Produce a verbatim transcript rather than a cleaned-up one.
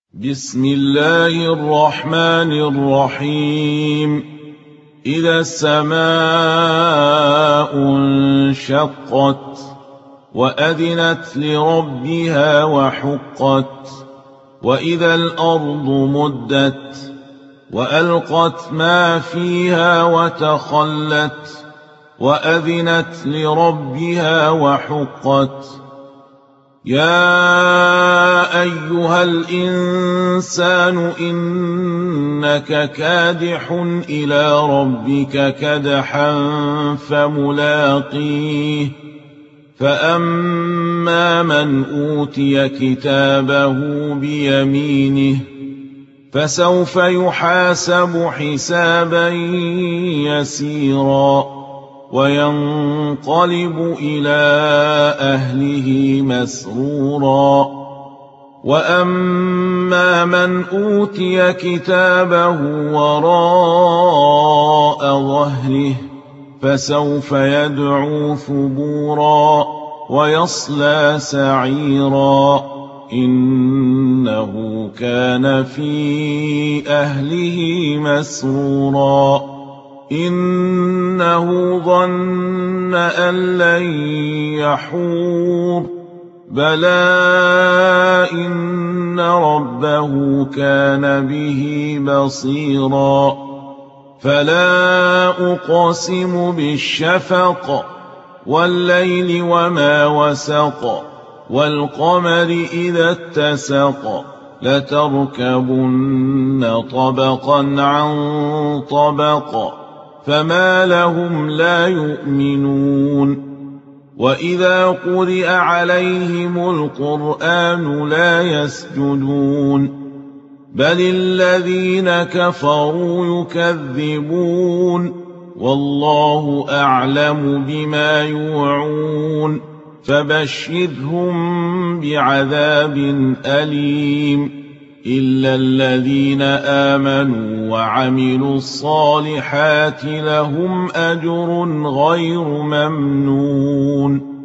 بسم الله الرحمن الرحيم. إذا السماء انشقت وأذنت لربها وحقت وإذا الأرض مدت وألقت ما فيها وتخلت وأذنت لربها وحقت. يا أيها الإنسان إنك كادح إلى ربك كدحا فملاقيه. فأما من أوتي كتابه بيمينه فسوف يحاسب حسابا يسيرا وينقلب إلى أهله مسرورا. وأما من أوتي كتابه وراء ظهره فسوف يدعو ثبورا ويصلى سعيرا إنه كان في أهله مسرورا. إنه ظن أن لن يحور بلى إن ربه كان به بصيرا. فلا أقسم بالشفق والليل وما وسق والقمر إذا اتسق لتركبن طبقا عن طبق فما لهم لا يؤمنون. وإذا قرئ عليهم القرآن لا يسجدون بل الذين كفروا يكذبون والله أعلم بما يوعون فبشرهم بعذاب أليم إلا الذين آمنوا وعملوا الصالحات لهم أجر غير ممنون.